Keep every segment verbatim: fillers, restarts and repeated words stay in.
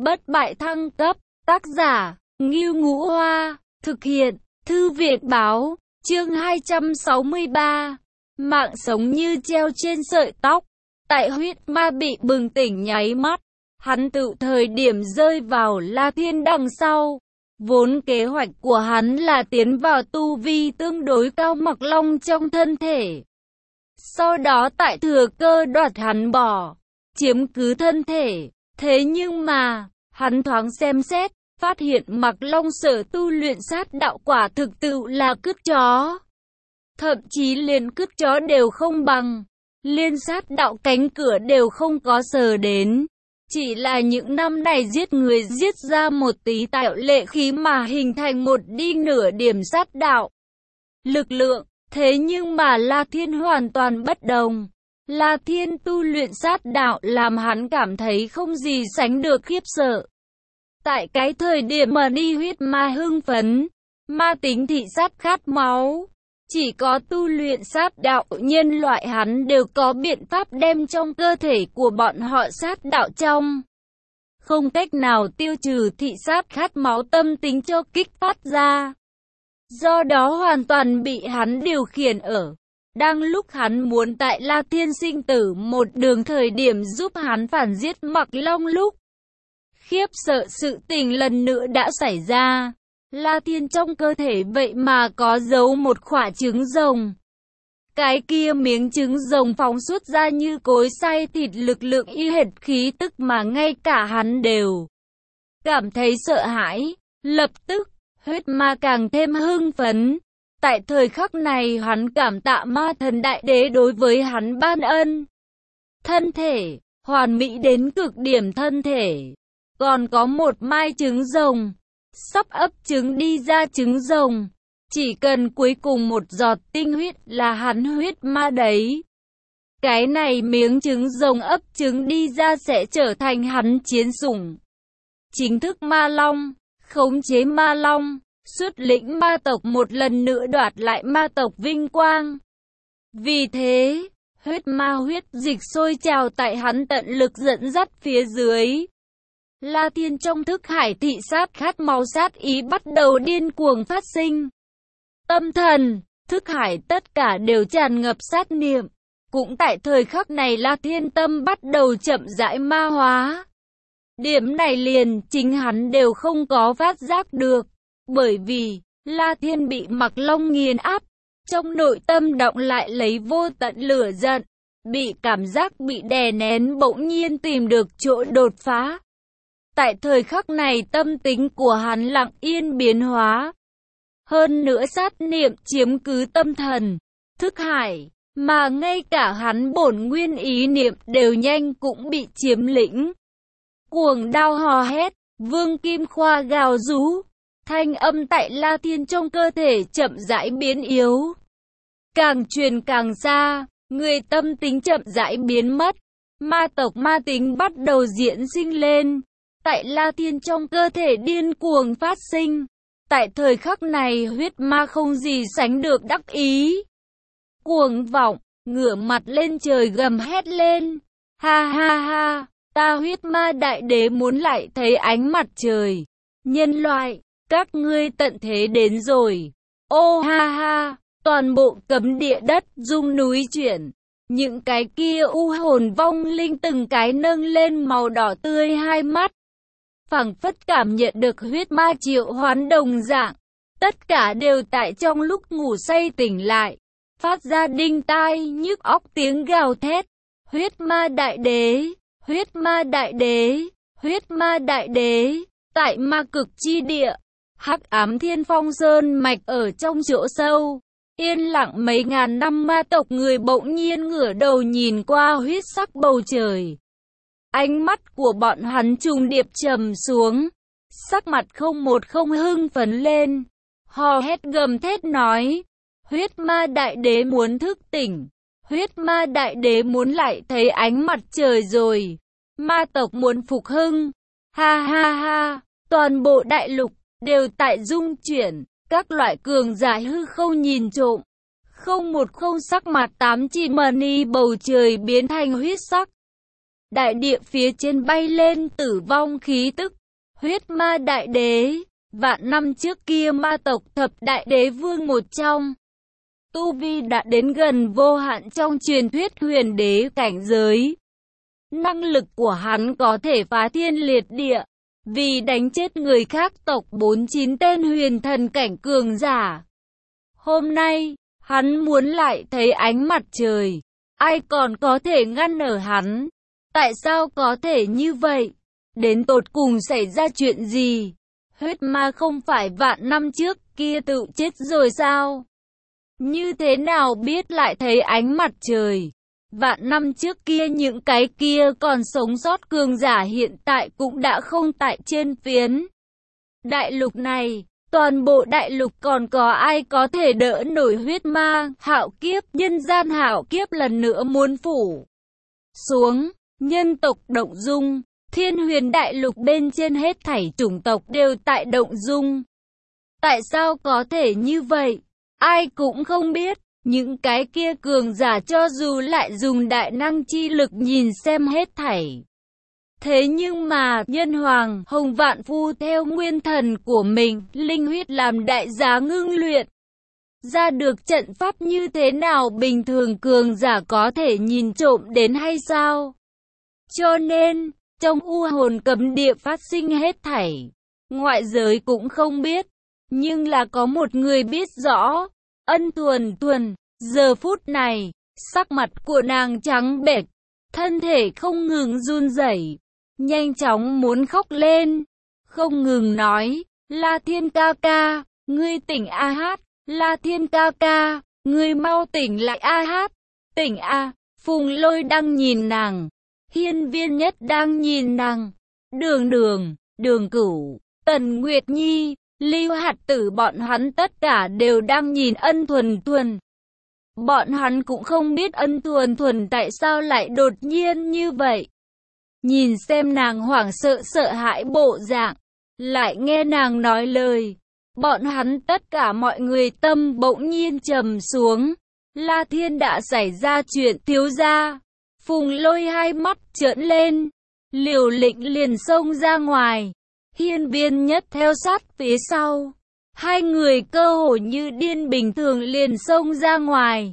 bất bại thăng cấp, tác giả, Ngưu Ngũ Hoa, thực hiện, Thư viện Báo, chương hai trăm sáu mươi ba, mạng sống như treo trên sợi tóc. Tại huyết ma bị bừng tỉnh nháy mắt, hắn tự thời điểm rơi vào La Thiên đằng sau. Vốn kế hoạch của hắn là tiến vào tu vi tương đối cao Mặc Long trong thân thể. Sau đó tại thừa cơ đoạt hắn bỏ, chiếm cứ thân thể. Thế nhưng mà, hắn thoáng xem xét, phát hiện Mặc Long sở tu luyện sát đạo quả thực tự là cứt chó. Thậm chí liền cứt chó đều không bằng, liên sát đạo cánh cửa đều không có sờ đến. Chỉ là những năm này giết người giết ra một tí tạo lệ khí mà hình thành một đi nửa điểm sát đạo lực lượng. Thế nhưng mà La Thiên hoàn toàn bất đồng. La Thiên tu luyện sát đạo làm hắn cảm thấy không gì sánh được khiếp sợ. Tại cái thời điểm mà đi huyết ma hưng phấn, ma tính thị sát khát máu, chỉ có tu luyện sát đạo nhân loại hắn đều có biện pháp đem trong cơ thể của bọn họ sát đạo trong. Không cách nào tiêu trừ thị sát khát máu tâm tính cho kích phát ra. Do đó hoàn toàn bị hắn điều khiển ở. Đang lúc hắn muốn tại La Thiên sinh tử một đường thời điểm giúp hắn phản giết Mặc Long lúc. Khiếp sợ sự tình lần nữa đã xảy ra. La Thiên trong cơ thể vậy mà có giấu một quả trứng rồng. Cái kia miếng trứng rồng phóng xuất ra như cối xay thịt lực lượng y hệt khí tức mà ngay cả hắn đều cảm thấy sợ hãi. Lập tức, huyết ma càng thêm hưng phấn. Tại thời khắc này hắn cảm tạ ma thần đại đế đối với hắn ban ân. Thân thể, hoàn mỹ đến cực điểm thân thể. Còn có một mai trứng rồng. Sắp ấp trứng đi ra trứng rồng. Chỉ cần cuối cùng một giọt tinh huyết là hắn huyết ma đấy. Cái này miếng trứng rồng ấp trứng đi ra sẽ trở thành hắn chiến sủng. Chính thức ma long, khống chế ma long, xuất lĩnh ma tộc một lần nữa đoạt lại ma tộc vinh quang. Vì thế, huyết ma huyết dịch sôi trào tại hắn tận lực dẫn dắt phía dưới. La Thiên trong thức hải thị sát khát máu sát ý bắt đầu điên cuồng phát sinh. Tâm thần, thức hải tất cả đều tràn ngập sát niệm. Cũng tại thời khắc này La Thiên tâm bắt đầu chậm rãi ma hóa. Điểm này liền chính hắn đều không có phát giác được. Bởi vì, La Thiên bị Mặc Long nghiền áp. Trong nội tâm động lại lấy vô tận lửa giận. Bị cảm giác bị đè nén bỗng nhiên tìm được chỗ đột phá. Tại thời khắc này tâm tính của hắn lặng yên biến hóa. Hơn nữa sát niệm chiếm cứ tâm thần, thức hải, mà ngay cả hắn bổn nguyên ý niệm đều nhanh cũng bị chiếm lĩnh. Cuồng đao hò hét, vương kim khoa gào rú, thanh âm tại La Thiên trong cơ thể chậm rãi biến yếu. Càng truyền càng xa, người tâm tính chậm rãi biến mất, ma tộc ma tính bắt đầu diễn sinh lên. Tại La Thiên trong cơ thể điên cuồng phát sinh. Tại thời khắc này huyết ma không gì sánh được đắc ý. Cuồng vọng, ngửa mặt lên trời gầm hét lên. Ha ha ha, ta huyết ma đại đế muốn lại thấy ánh mặt trời. Nhân loại, các ngươi tận thế đến rồi. Ô ha ha, toàn bộ cấm địa đất rung núi chuyển. Những cái kia u hồn vong linh từng cái nâng lên màu đỏ tươi hai mắt. Phảng phất cảm nhận được huyết ma triệu hoán đồng dạng, tất cả đều tại trong lúc ngủ say tỉnh lại, phát ra đinh tai nhức óc tiếng gào thét. Huyết ma đại đế, huyết ma đại đế, huyết ma đại đế, tại ma cực chi địa, hắc ám thiên phong sơn mạch ở trong chỗ sâu, yên lặng mấy ngàn năm ma tộc người bỗng nhiên ngửa đầu nhìn qua huyết sắc bầu trời. Ánh mắt của bọn hắn trùng điệp trầm xuống, sắc mặt không một không hưng phấn lên, hò hét gầm thét nói, huyết ma đại đế muốn thức tỉnh, huyết ma đại đế muốn lại thấy ánh mặt trời rồi, ma tộc muốn phục hưng, ha ha ha, toàn bộ đại lục đều tại rung chuyển, các loại cường giả hư không nhìn trộm, không một không sắc mặt tám chi mờ ni bầu trời biến thành huyết sắc. đại địa phía trên bay lên tử vong khí tức. Huyết ma đại đế, vạn năm trước kia ma tộc thập đại đế vương một trong. Tu vi đã đến gần vô hạn trong truyền thuyết huyền đế cảnh giới. Năng lực của hắn có thể phá thiên liệt địa, vì đánh chết người khác tộc bốn mươi chín tên huyền thần cảnh cường giả. Hôm nay, hắn muốn lại thấy ánh mặt trời. Ai còn có thể ngăn ở hắn? Tại sao có thể như vậy? Đến tột cùng xảy ra chuyện gì? Huyết ma không phải vạn năm trước kia tự chết rồi sao? Như thế nào biết lại thấy ánh mặt trời? Vạn năm trước kia những cái kia còn sống sót cường giả hiện tại cũng đã không tại trên phiến đại lục này. Toàn bộ đại lục còn có ai có thể đỡ nổi huyết ma, hạo kiếp, nhân gian hạo kiếp lần nữa muốn phủ xuống, nhân tộc động dung, thiên huyền đại lục bên trên hết thảy chủng tộc đều tại động dung. Tại sao có thể như vậy? Ai cũng không biết, những cái kia cường giả cho dù lại dùng đại năng chi lực nhìn xem hết thảy. Thế nhưng mà, nhân hoàng, hồng vạn phu theo nguyên thần của mình, linh huyết làm đại giá ngưng luyện. Ra được trận pháp như thế nào bình thường cường giả có thể nhìn trộm đến hay sao? Cho nên, trong u hồn cấm địa phát sinh hết thảy. Ngoại giới cũng không biết, nhưng là có một người biết rõ. Ân Thuần Thuần, giờ phút này, sắc mặt của nàng trắng bệch, thân thể không ngừng run rẩy. Nhanh chóng muốn khóc lên, không ngừng nói, La Thiên ca ca, ngươi tỉnh a hát, La Thiên ca ca, ngươi mau tỉnh lại a hát, tỉnh a. Phùng Lôi đang nhìn nàng, Hiên Viên Nhất đang nhìn nàng, Đường Đường, Đường Cửu, Tần Nguyệt Nhi, Lưu Hạt Tử bọn hắn tất cả đều đang nhìn Ân Thuần Thuần. Bọn hắn cũng không biết Ân Thuần Thuần tại sao lại đột nhiên như vậy. Nhìn xem nàng hoảng sợ sợ hãi bộ dạng, lại nghe nàng nói lời. Bọn hắn tất cả mọi người tâm bỗng nhiên trầm xuống. La Thiên đã xảy ra chuyện thiếu gia. Phùng Lôi hai mắt trợn lên, liều lĩnh liền xông ra ngoài. Hiên Viên Nhất theo sát phía sau. Hai người cơ hồ như điên bình thường liền xông ra ngoài.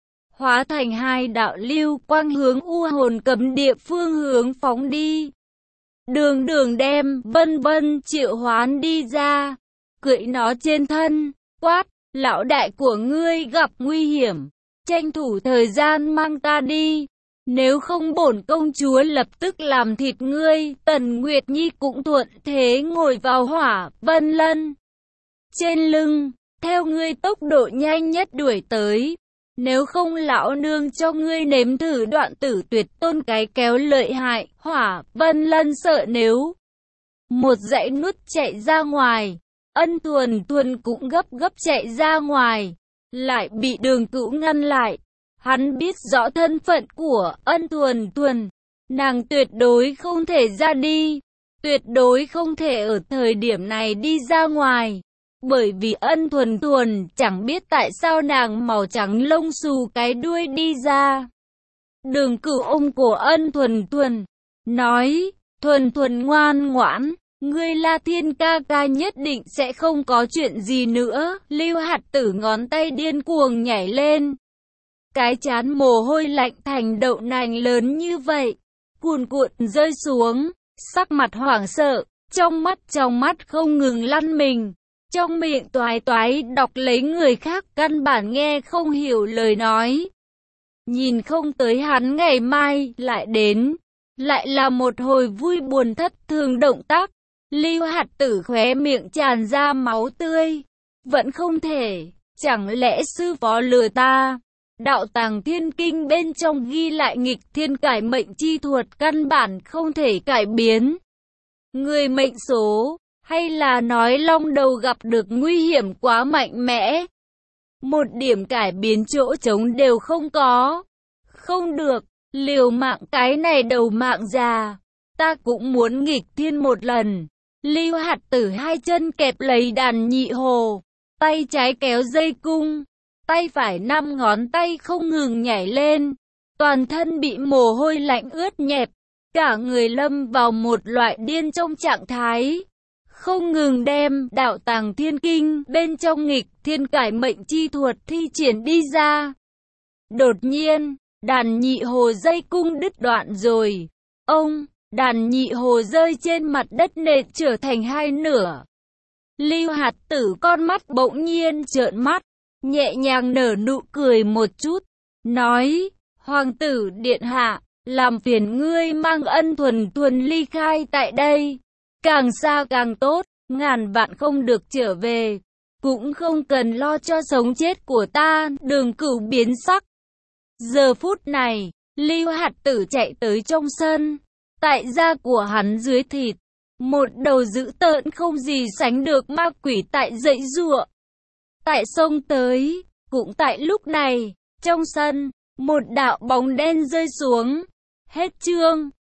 Hóa thành hai đạo lưu quang hướng u hồn cấm địa phương hướng phóng đi. Đường Đường đem Vân Vân triệu hoán đi ra, cưỡi nó trên thân, quát, lão đại của ngươi gặp nguy hiểm, tranh thủ thời gian mang ta đi, nếu không bổn công chúa lập tức làm thịt ngươi. Tần Nguyệt Nhi cũng thuận thế ngồi vào Hỏa Vân Lân trên lưng, theo ngươi tốc độ nhanh nhất đuổi tới. Nếu không lão nương cho ngươi nếm thử đoạn tử tuyệt tôn cái kéo lợi hại. Hỏa Vân Lân sợ nếu một dãy nút chạy ra ngoài, Ân Thuần Thuần cũng gấp gấp chạy ra ngoài, lại bị Đường Cửu ngăn lại. Hắn biết rõ thân phận của Ân Thuần Thuần, nàng tuyệt đối không thể ra đi, tuyệt đối không thể ở thời điểm này đi ra ngoài. Bởi vì Ân Thuần Thuần chẳng biết tại sao nàng màu trắng lông xù cái đuôi đi ra. Đường Cửu ôm cổ Ân Thuần Thuần, nói, Thuần Thuần ngoan ngoãn, ngươi La Thiên ca ca nhất định sẽ không có chuyện gì nữa. Lưu Hạt Tử ngón tay điên cuồng nhảy lên, cái trán mồ hôi lạnh thành đậu nành lớn như vậy, cuồn cuộn rơi xuống, sắc mặt hoảng sợ, trong mắt trong mắt không ngừng lăn mình. Trong miệng toái toái đọc lấy người khác căn bản nghe không hiểu lời nói. Nhìn không tới hắn ngày mai lại đến, lại là một hồi vui buồn thất thường động tác. Lưu Hạt Tử khóe miệng tràn ra máu tươi. Vẫn không thể, chẳng lẽ sư phó lừa ta? Đạo tàng thiên kinh bên trong ghi lại nghịch thiên cải mệnh chi thuật căn bản không thể cải biến người mệnh số. Hay là nói long đầu gặp được nguy hiểm quá mạnh mẽ, một điểm cải biến chỗ trống đều không có. Không được, liều mạng cái này đầu mạng già, ta cũng muốn nghịch thiên một lần. Lưu Hạt Tử hai chân kẹp lấy đàn nhị hồ, tay trái kéo dây cung, tay phải năm ngón tay không ngừng nhảy lên, toàn thân bị mồ hôi lạnh ướt nhẹp, cả người lâm vào một loại điên trong trạng thái, không ngừng đem đạo tàng thiên kinh bên trong nghịch thiên cải mệnh chi thuật thi triển đi ra. Đột nhiên, đàn nhị hồ dây cung đứt đoạn rồi. Ông, đàn nhị hồ rơi trên mặt đất nện trở thành hai nửa. Lưu Hạt Tử con mắt bỗng nhiên trợn mắt, nhẹ nhàng nở nụ cười một chút, nói, Hoàng tử điện hạ, làm phiền ngươi mang Ân Thuần Thuần ly khai tại đây. Càng xa càng tốt, ngàn vạn không được trở về, cũng không cần lo cho sống chết của ta. Đường Cửu biến sắc. Giờ phút này, Lưu Hạt Tử chạy tới trong sân, tại da của hắn dưới thịt, một đầu dữ tợn không gì sánh được ma quỷ tại dãy giụa. Tại sông tới, cũng tại lúc này, trong sân, một đạo bóng đen rơi xuống. Hết chương.